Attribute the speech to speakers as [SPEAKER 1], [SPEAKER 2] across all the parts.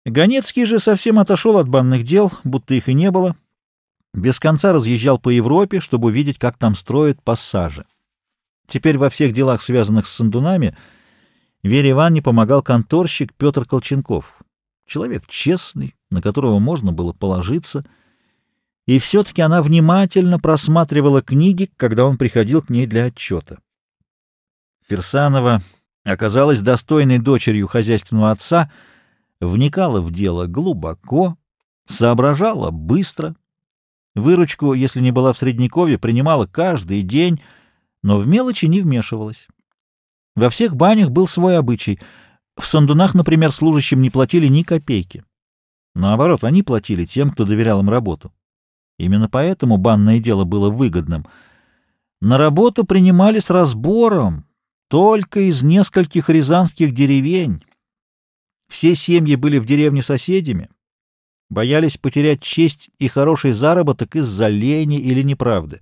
[SPEAKER 1] Ганецкий же совсем отошел от банных дел, будто их и не было. Без конца разъезжал по Европе, чтобы увидеть, как там строят пассажи. Теперь во всех делах, связанных с сандунами, Вере Ивановне помогал конторщик Петр Колченков. Человек честный, на которого можно было положиться, и все-таки она внимательно просматривала книги, когда он приходил к ней для отчета. Фирсанова оказалась достойной дочерью хозяйственного отца, вникала в дело глубоко, соображала быстро. Выручку, если не была в Среднековье, принимала каждый день, но в мелочи не вмешивалась. Во всех банях был свой обычай. В сандунах, например, служащим не платили ни копейки. Наоборот, они платили тем, кто доверял им работу. Именно поэтому банное дело было выгодным. На работу принимали с разбором, только из нескольких рязанских деревень. Все семьи были в деревне соседями, боялись потерять честь и хороший заработок из-за лени или неправды.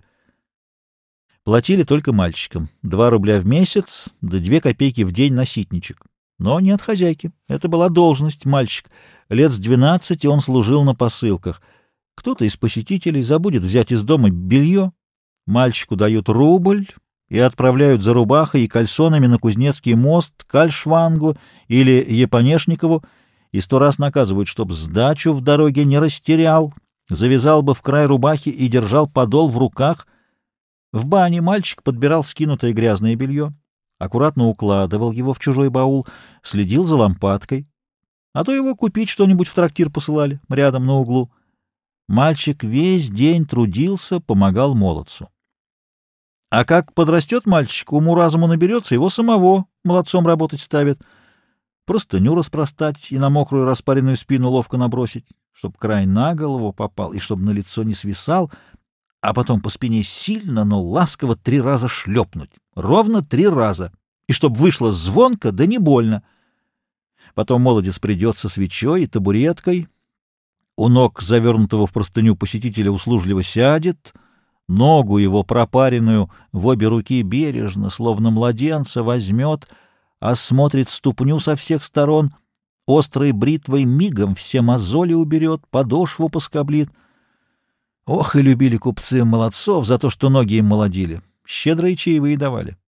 [SPEAKER 1] Платили только мальчикам — 2 рубля в месяц, да 2 копейки в день на ситничек. Но не от хозяйки. Это была должность, мальчик. Лет с 12 он служил на посылках. Кто-то из посетителей забудет взять из дома белье. Мальчику дают рубль и отправляют за рубахой и кальсонами на Кузнецкий мост, к Альшвангу или Епонешникову, и 100 раз наказывают, чтоб сдачу в дороге не растерял, завязал бы в край рубахи и держал подол в руках. В бане мальчик подбирал скинутое грязное белье, аккуратно укладывал его в чужой баул, следил за лампадкой, а то его купить что-нибудь в трактир посылали, рядом на углу. Мальчик весь день трудился, помогал молодцу. А как подрастет мальчик, уму-разуму наберется, его самого молодцом работать ставят. Простыню распростать и на мокрую распаренную спину ловко набросить, чтоб край на голову попал и чтоб на лицо не свисал, а потом по спине сильно, но ласково 3 раза шлепнуть. Ровно 3 раза. И чтоб вышло звонко, да не больно. Потом молодец придет со свечой и табуреткой. У ног завернутого в простыню посетителя услужливо сядет, ногу его пропаренную в обе руки бережно, словно младенца, возьмет, осмотрит ступню со всех сторон, острой бритвой мигом все мозоли уберет, подошву поскоблит. Ох, и любили купцы молодцов за то, что ноги им молодили. Щедрые чаевые давали.